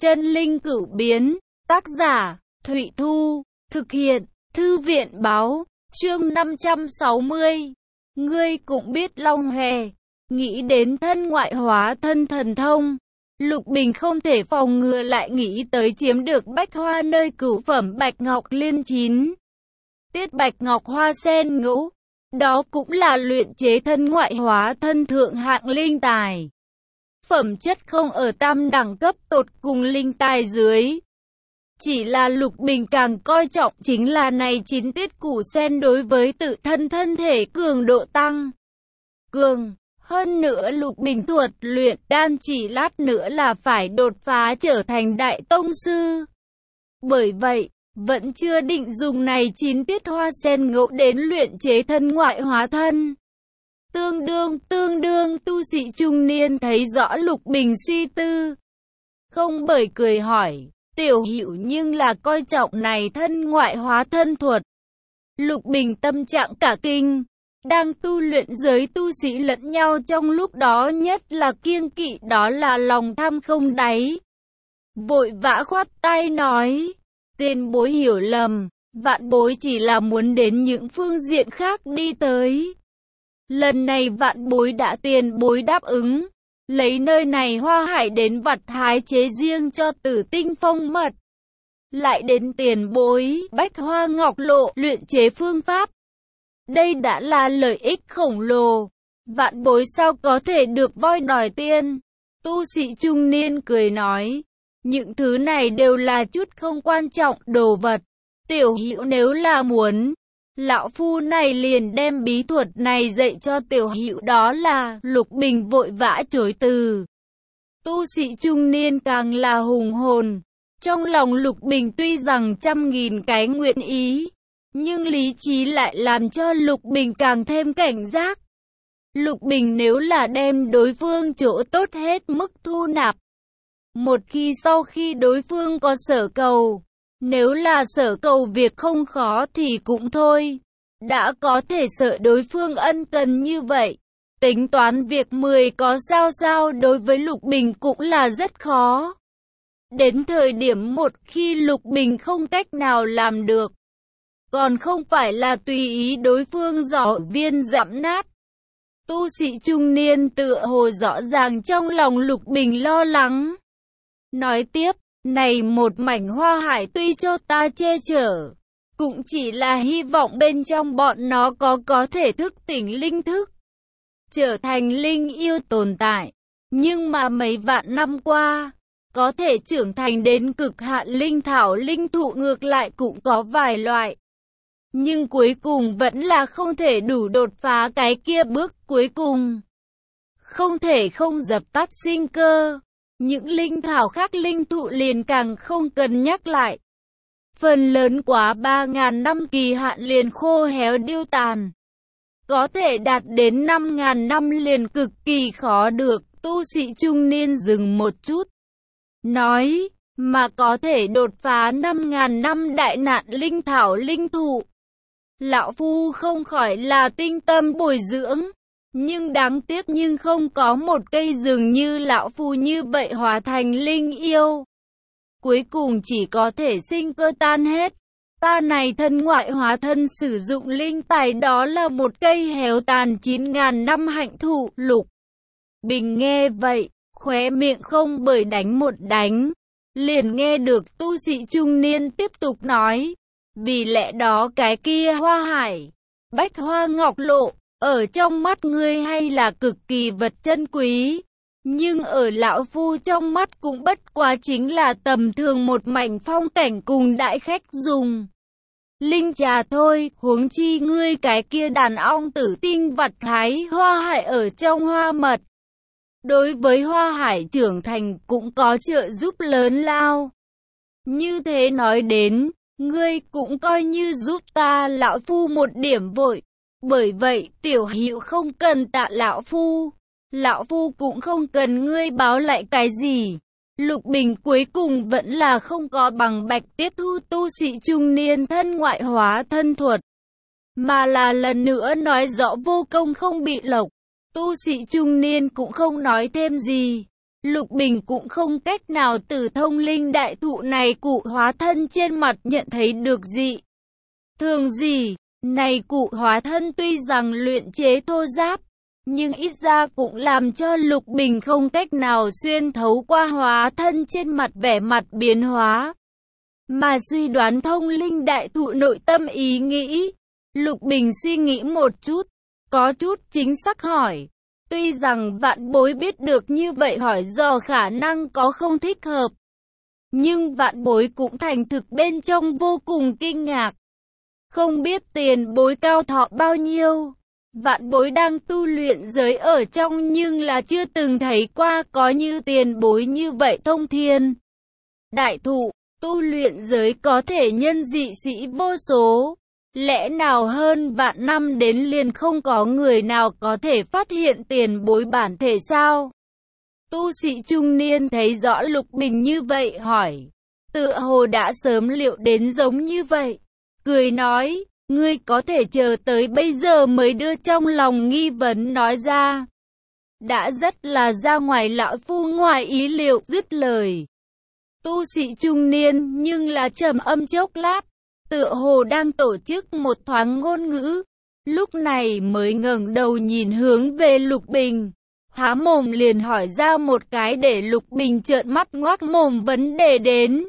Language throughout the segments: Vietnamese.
Chân linh cửu biến, tác giả, Thụy Thu, thực hiện, Thư viện báo, chương 560. Ngươi cũng biết Long Hề, nghĩ đến thân ngoại hóa thân thần thông. Lục Bình không thể phòng ngừa lại nghĩ tới chiếm được bách hoa nơi cửu phẩm bạch ngọc liên chín. Tiết bạch ngọc hoa sen ngũ, đó cũng là luyện chế thân ngoại hóa thân thượng hạng linh tài. Phẩm chất không ở tam đẳng cấp tột cùng linh tài dưới. Chỉ là Lục Bình càng coi trọng chính là này 9 tiết củ sen đối với tự thân thân thể cường độ tăng. Cường, hơn nữa Lục Bình thuật luyện đan chỉ lát nữa là phải đột phá trở thành đại tông sư. Bởi vậy, vẫn chưa định dùng này 9 tiết hoa sen ngẫu đến luyện chế thân ngoại hóa thân. Tương đương tu sĩ trung niên thấy rõ Lục Bình suy tư. Không bởi cười hỏi, tiểu hữu nhưng là coi trọng này thân ngoại hóa thân thuật. Lục Bình tâm trạng cả kinh, đang tu luyện giới tu sĩ lẫn nhau trong lúc đó nhất là kiêng kỵ đó là lòng tham không đáy. Vội vã khoát tay nói, tiền bối hiểu lầm, vạn bối chỉ là muốn đến những phương diện khác đi tới. Lần này vạn bối đã tiền bối đáp ứng, lấy nơi này hoa hải đến vặt hái chế riêng cho Tử Tinh Phong mật. Lại đến tiền bối bách hoa ngọc lộ luyện chế phương pháp. Đây đã là lợi ích khổng lồ, vạn bối sao có thể được voi đòi tiền. Tu sĩ trung niên cười nói, những thứ này đều là chút không quan trọng đồ vật. Tiểu hữu nếu là muốn, lão phu này liền đem bí thuật này dạy cho tiểu hữu, đó là. Lục Bình vội vã chối từ. Tu sĩ trung niên càng là hùng hồn. Trong lòng Lục Bình tuy rằng 100.000 cái nguyện ý, nhưng lý trí lại làm cho Lục Bình càng thêm cảnh giác. Lục Bình nếu là đem đối phương chỗ tốt hết mức thu nạp, một khi sau khi đối phương có sở cầu, nếu là sở cầu việc không khó thì cũng thôi. Đã có thể sợ đối phương ân cần như vậy, tính toán việc 10 có sao đối với Lục Bình cũng là rất khó. Đến thời điểm một khi Lục Bình không cách nào làm được, còn không phải là tùy ý đối phương giỏ viên dẫm nát. Tu sĩ trung niên tựa hồ rõ ràng trong lòng Lục Bình lo lắng. Nói tiếp, này một mảnh hoa hải tuy cho ta che chở, cũng chỉ là hy vọng bên trong bọn nó có thể thức tỉnh linh thức, trở thành linh yêu tồn tại. Nhưng mà mấy vạn năm qua, có thể trưởng thành đến cực hạn linh thảo linh thụ ngược lại cũng có vài loại. Nhưng cuối cùng vẫn là không thể đủ đột phá cái kia bước cuối cùng. Không thể không dập tắt sinh cơ. Những linh thảo khác linh thụ liền càng không cần nhắc lại. Phần lớn quá 3.000 năm kỳ hạn liền khô héo điêu tàn. Có thể đạt đến 5.000 năm liền cực kỳ khó được. Tu sĩ trung niên dừng một chút, nói, mà có thể đột phá 5.000 năm đại nạn linh thảo linh thụ. Lão phu không khỏi là tinh tâm bồi dưỡng, nhưng đáng tiếc nhưng không có một cây dường như lão phu như vậy hóa thành linh yêu. Cuối cùng chỉ có thể sinh cơ tan hết. Ta này thân ngoại hóa thân sử dụng linh tài đó là một cây héo tàn 9.000 năm hạnh thụ. Lục Bình nghe vậy, khóe miệng không bởi đánh một đánh. Liền nghe được tu sĩ trung niên tiếp tục nói, vì lẽ đó cái kia hoa hải, bách hoa ngọc lộ, ở trong mắt ngươi hay là cực kỳ vật chân quý, nhưng ở lão phu trong mắt cũng bất quá chính là tầm thường một mảnh phong cảnh cùng đại khách dùng linh trà thôi. Huống chi ngươi cái kia đàn ong tử tinh vặt hái hoa hải ở trong hoa mật, đối với hoa hải trưởng thành cũng có trợ giúp lớn lao. Như thế nói đến, ngươi cũng coi như giúp ta lão phu một điểm vội. Bởi vậy tiểu hữu không cần tạ lão phu cũng không cần ngươi báo lại cái gì. Lục Bình cuối cùng vẫn là không có bằng bạch tiếp thu tu sĩ trung niên thân ngoại hóa thân thuật, mà là lần nữa nói rõ vô công không bị lộc. Tu sĩ trung niên cũng không nói thêm gì, Lục Bình cũng không cách nào từ thông linh đại thụ này cụ hóa thân trên mặt nhận thấy được dị thường gì. Này cụ hóa thân tuy rằng luyện chế thô giáp, nhưng ít ra cũng làm cho Lục Bình không cách nào xuyên thấu qua hóa thân trên mặt vẻ mặt biến hóa, mà suy đoán thông linh đại thụ nội tâm ý nghĩ. Lục Bình suy nghĩ một chút, có chút chính xác hỏi. Tuy rằng Vạn Bối biết được như vậy hỏi do khả năng có không thích hợp, nhưng Vạn Bối cũng thành thực bên trong vô cùng kinh ngạc. Không biết tiền bối cao thọ bao nhiêu? Vạn Bối đang tu luyện giới ở trong nhưng là chưa từng thấy qua có như tiền bối như vậy thông thiên đại thụ. Tu luyện giới có thể nhân dị sĩ vô số, lẽ nào hơn vạn năm đến liền không có người nào có thể phát hiện tiền bối bản thể sao? Tu sĩ trung niên thấy rõ Lục Bình như vậy hỏi, tựa hồ đã sớm liệu đến giống như vậy, cười nói, ngươi có thể chờ tới bây giờ mới đưa trong lòng nghi vấn nói ra. Đã rất là ra ngoài lão phu ngoài ý liệu. Dứt lời, tu sĩ trung niên nhưng là trầm âm chốc lát, tựa hồ đang tổ chức một thoáng ngôn ngữ, lúc này mới ngẩng đầu nhìn hướng về Lục Bình, há mồm liền hỏi ra một cái để Lục Bình trợn mắt ngoác mồm vấn đề đến.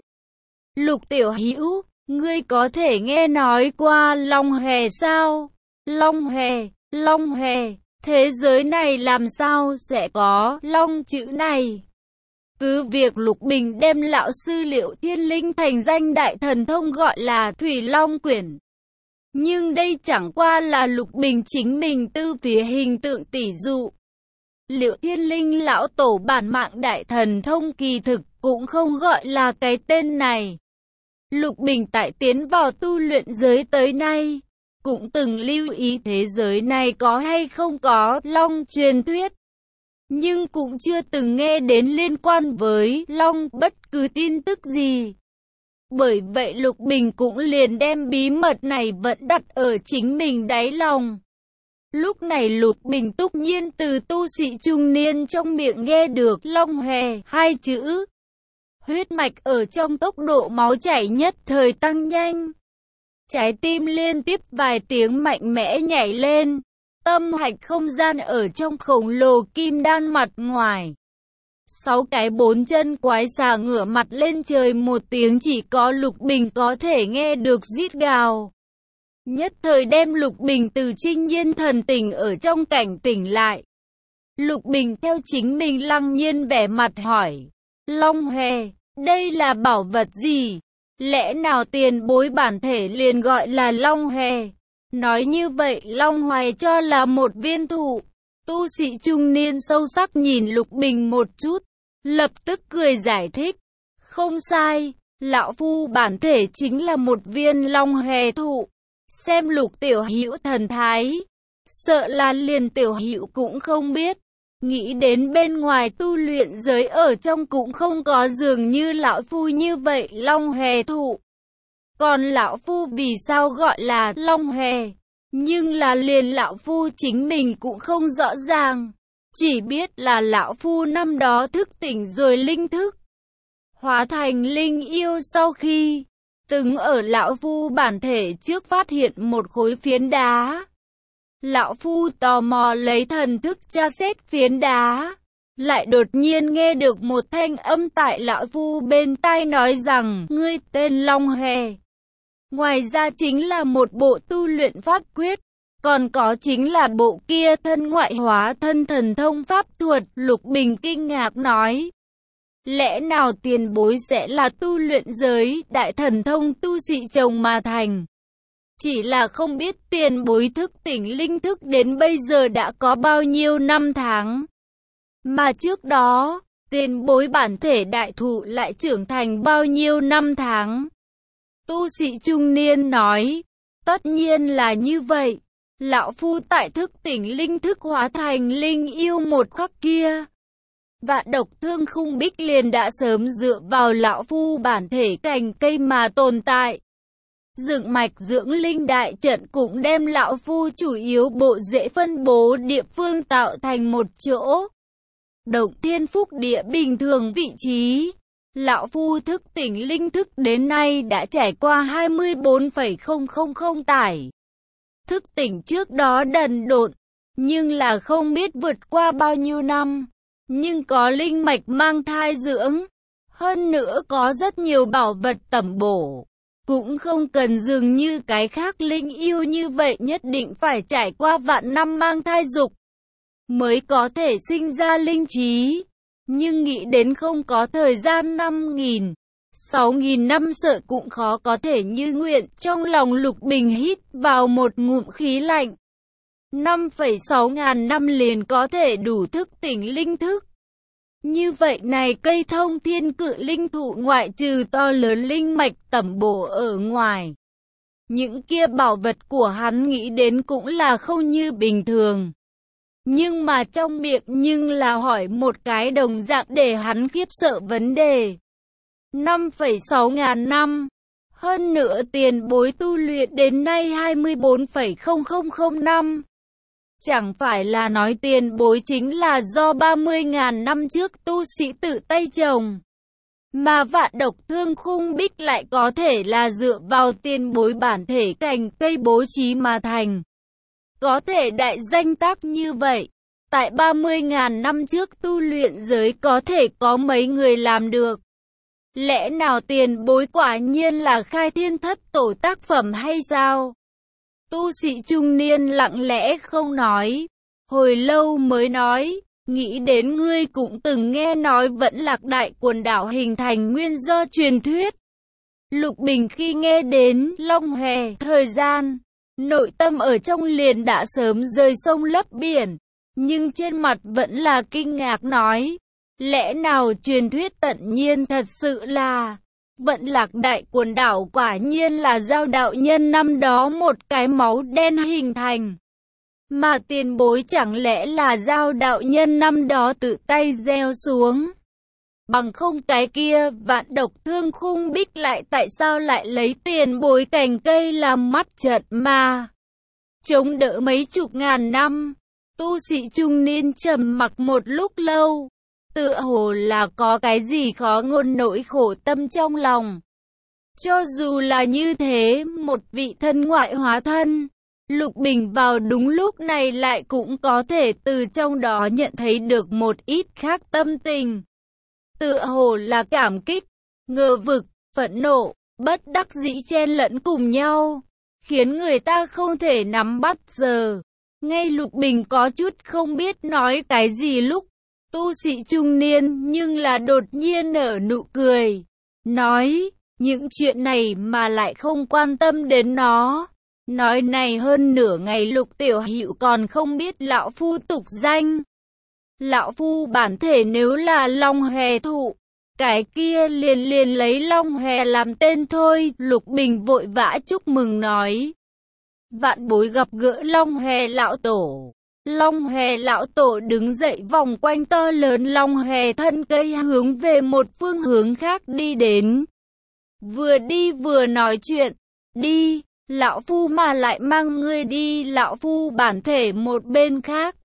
Lục tiểu hữu, ngươi có thể nghe nói qua Long Hòe sao? Long Hòe, Long Hòe, thế giới này làm sao sẽ có Long chữ này? Cứ việc Lục Bình đem lão sư Liệu Thiên Linh thành danh đại thần thông gọi là Thủy Long Quyển, nhưng đây chẳng qua là Lục Bình chính mình tư phía hình tượng tỉ dụ. Liệu Thiên Linh lão tổ bản mạng đại thần thông kỳ thực cũng không gọi là cái tên này. Lục Bình tại tiến vào tu luyện giới tới nay, cũng từng lưu ý thế giới này có hay không có Long truyền thuyết, nhưng cũng chưa từng nghe đến liên quan với Long bất cứ tin tức gì. Bởi vậy Lục Bình cũng liền đem bí mật này vẫn đặt ở chính mình đáy lòng. Lúc này Lục Bình túc nhiên từ tu sĩ trung niên trong miệng nghe được Long Hòe hai chữ. Huyết mạch ở trong tốc độ máu chảy nhất thời tăng nhanh. Trái tim liên tiếp vài tiếng mạnh mẽ nhảy lên. Tâm hạch không gian ở trong khổng lồ kim đan mặt ngoài. 6 cái 4 chân quái xà ngửa mặt lên trời một tiếng chỉ có Lục Bình có thể nghe được rít gào. Nhất thời đem Lục Bình từ trinh nhiên thần tỉnh ở trong cảnh tỉnh lại. Lục Bình theo chính mình lăng nhiên vẻ mặt hỏi. Long Hòe, đây là bảo vật gì? Lẽ nào tiền bối bản thể liền gọi là Long Hòe? Nói như vậy Long Hòe cho là một viên thụ. Tu sĩ trung niên sâu sắc nhìn Lục Bình một chút, lập tức cười giải thích. Không sai, lão phu bản thể chính là một viên Long Hòe thụ. Xem Lục tiểu hữu thần thái, sợ là liền tiểu hữu cũng không biết. Nghĩ đến bên ngoài tu luyện giới ở trong cũng không có dường như lão phu như vậy Long Hòe thụ. Còn lão phu vì sao gọi là Long Hòe? Nhưng là liền lão phu chính mình cũng không rõ ràng. Chỉ biết là lão phu năm đó thức tỉnh rồi linh thức, hóa thành linh yêu sau khi từng ở lão phu bản thể trước phát hiện một khối phiến đá. Lão phu tò mò lấy thần thức tra xét phiến đá, lại đột nhiên nghe được một thanh âm tại lão phu bên tai nói rằng ngươi tên Long Hòe. Ngoài ra chính là một bộ tu luyện pháp quyết, còn có chính là bộ kia thân ngoại hóa thân thần thông pháp thuật. Lục Bình kinh ngạc nói. Lẽ nào tiền bối sẽ là tu luyện giới đại thần thông tu sĩ chồng mà thành? Chỉ là không biết tiền bối thức tỉnh linh thức đến bây giờ đã có bao nhiêu năm tháng. Mà trước đó, tiền bối bản thể đại thụ lại trưởng thành bao nhiêu năm tháng. Tu sĩ trung niên nói, tất nhiên là như vậy. Lão phu tại thức tỉnh linh thức hóa thành linh yêu một khắc kia, Vạn Độc Thương Khung Bích liền đã sớm dựa vào lão phu bản thể cành cây mà tồn tại. Dựng mạch dưỡng linh đại trận cũng đem lão phu chủ yếu bộ rễ phân bố địa phương tạo thành một chỗ. động thiên phúc địa bình thường vị trí. Lão Phu thức tỉnh linh thức đến nay đã trải qua 24,000 tải. Thức tỉnh trước đó đần độn, nhưng là không biết vượt qua bao nhiêu năm. Nhưng có linh mạch mang thai dưỡng. Hơn nữa có rất nhiều bảo vật tẩm bổ. Cũng không cần dường như cái khác linh yêu như vậy nhất định phải trải qua vạn năm mang thai dục mới có thể sinh ra linh trí. Nhưng nghĩ đến không có thời gian 5.000, 6.000 năm sợ cũng khó có thể như nguyện. Trong lòng Lục Bình hít vào một ngụm khí lạnh. 5,6 ngàn năm liền có thể đủ thức tỉnh linh thức. Như vậy này cây thông thiên cự linh thụ ngoại trừ to lớn linh mạch tẩm bổ ở ngoài. Những kia bảo vật của hắn nghĩ đến cũng là không như bình thường. Nhưng mà trong miệng nhưng là hỏi một cái đồng dạng để hắn khiếp sợ vấn đề. 5,6 ngàn năm. Hơn nữa tiền bối tu luyện đến nay 24,000 năm. Chẳng phải là nói tiền bối chính là do 30.000 năm trước tu sĩ tự tay trồng. Mà vạn độc thương khung bích lại có thể là dựa vào tiền bối bản thể cành cây bố trí mà thành. Có thể đại danh tác như vậy. Tại 30.000 năm trước tu luyện giới có thể có mấy người làm được. Lẽ nào tiền bối quả nhiên là khai thiên thất tổ tác phẩm hay sao? Tu sĩ trung niên lặng lẽ không nói. Hồi lâu mới nói, nghĩ đến ngươi cũng từng nghe nói Vẫn Lạc Đại quần đảo hình thành nguyên do truyền thuyết. Lục Bình khi nghe đến Long Hòe thời gian, nội tâm ở trong liền đã sớm rời sông lấp biển. Nhưng trên mặt vẫn là kinh ngạc nói, lẽ nào truyền thuyết tận nhiên thật sự là Vận Lạc Đại quần đảo quả nhiên là Giao đạo nhân năm đó một cái máu đen hình thành. Mà tiền bối chẳng lẽ là Giao đạo nhân năm đó tự tay gieo xuống. Bằng không cái kia vạn độc thương khung bích lại tại sao lại lấy tiền bối cành cây làm mắt trận mà chống đỡ mấy chục ngàn năm. Tu sĩ trung niên trầm mặc một lúc lâu. Tựa hồ là có cái gì khó ngôn nỗi khổ tâm trong lòng. Cho dù là như thế, một vị thân ngoại hóa thân, Lục Bình vào đúng lúc này lại cũng có thể từ trong đó nhận thấy được một ít khác tâm tình. Tựa hồ là cảm kích, ngờ vực, phẫn nộ, bất đắc dĩ chen lẫn cùng nhau, khiến người ta không thể nắm bắt giờ. Ngay Lục Bình có chút không biết nói cái gì lúc tu sĩ trung niên nhưng là đột nhiên nở nụ cười. Nói, những chuyện này mà lại không quan tâm đến nó. Nói này hơn nửa ngày Lục Tiểu Hữu còn không biết lão phu tục danh. Lão phu bản thể nếu là Long Hòe thụ, cái kia liền lấy Long Hòe làm tên thôi. Lục Bình vội vã chúc mừng nói. Vạn bối gặp gỡ Long Hòe lão tổ. Long Hòe lão tổ đứng dậy vòng quanh to lớn Long Hòe thân cây hướng về một phương hướng khác đi đến. Vừa đi vừa nói chuyện. Đi, lão phu mà lại mang ngươi đi. Lão phu bản thể một bên khác.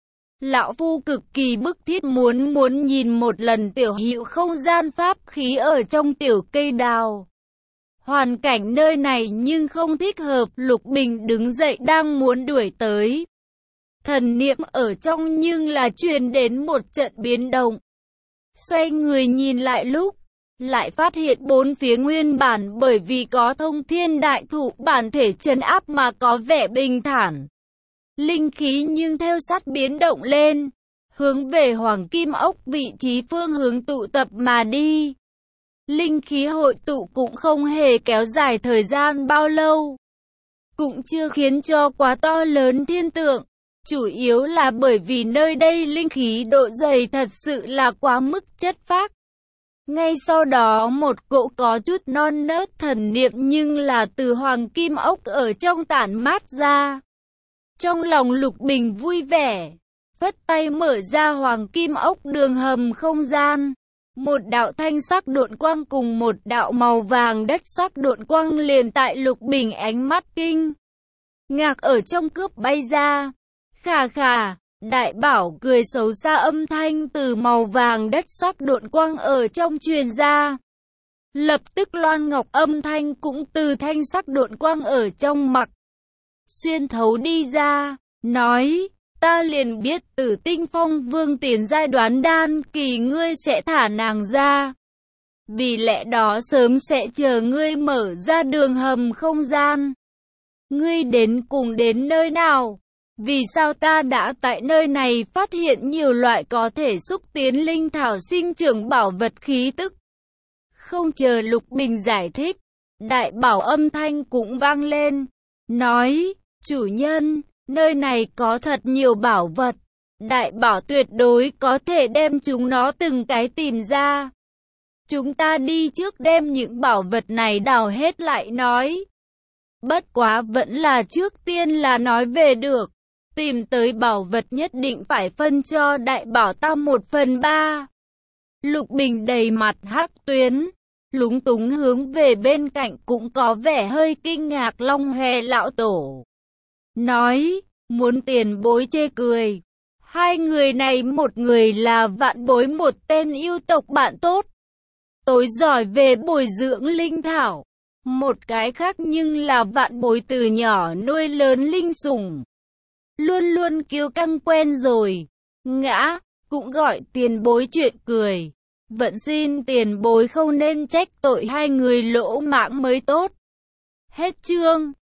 Lão phu cực kỳ bức thiết muốn nhìn một lần Tiểu Hữu không gian pháp khí ở trong tiểu cây đào. Hoàn cảnh nơi này nhưng không thích hợp. Lục Bình đứng dậy đang muốn đuổi tới. Thần niệm ở trong nhưng là truyền đến một trận biến động. Xoay người nhìn lại lúc, lại phát hiện bốn phía nguyên bản bởi vì có thông thiên đại thụ bản thể trấn áp mà có vẻ bình thản. Linh khí nhưng theo sát biến động lên, hướng về Hoàng Kim Ốc vị trí phương hướng tụ tập mà đi. Linh khí hội tụ cũng không hề kéo dài thời gian bao lâu, cũng chưa khiến cho quá to lớn thiên tượng. Chủ yếu là bởi vì nơi đây linh khí độ dày thật sự là quá mức chất phác. Ngay sau đó một cỗ có chút non nớt thần niệm nhưng là từ Hoàng Kim Ốc ở trong tản mát ra. Trong lòng Lục Bình vui vẻ, phất tay mở ra Hoàng Kim Ốc đường hầm không gian. Một đạo thanh sắc độn quang cùng một đạo màu vàng đất sắc độn quang liền tại Lục Bình ánh mắt kinh ngạc ở trong cướp bay ra. Khà khà, Đại bảo cười xấu xa, âm thanh từ màu vàng đất sắc độn quang ở trong truyền ra. Lập tức Loan Ngọc âm thanh cũng từ thanh sắc độn quang ở trong mặc xuyên thấu đi ra, nói, ta liền biết Tử Tinh Phong Vương tiền giai đoán đan kỳ ngươi sẽ thả nàng ra. Vì lẽ đó sớm sẽ chờ ngươi mở ra đường hầm không gian. Ngươi đến cùng đến nơi nào? Vì sao ta đã tại nơi này phát hiện nhiều loại có thể xúc tiến linh thảo sinh trưởng bảo vật khí tức? Không chờ Lục Bình giải thích, đại bảo âm thanh cũng vang lên, nói, chủ nhân, nơi này có thật nhiều bảo vật, đại bảo tuyệt đối có thể đem chúng nó từng cái tìm ra. Chúng ta đi trước đem những bảo vật này đào hết lại nói. Bất quá vẫn là trước tiên là nói về được. Tìm tới bảo vật nhất định phải phân cho đại bảo ta 1/3. Lục Bình đầy mặt hắc tuyến, lúng túng hướng về bên cạnh cũng có vẻ hơi kinh ngạc Long Hòe lão tổ. Nói, muốn tiền bối chê cười. Hai người này, một người là Vạn Bối, một tên yêu tộc bạn tốt, tối giỏi về bồi dưỡng linh thảo. Một cái khác nhưng là Vạn Bối từ nhỏ nuôi lớn linh sủng, luôn luôn kiêu căng quen rồi. Ngã, cũng gọi tiền bối chuyện cười. Vẫn xin tiền bối không nên trách tội hai người lỗ mãng mới tốt. Hết chương.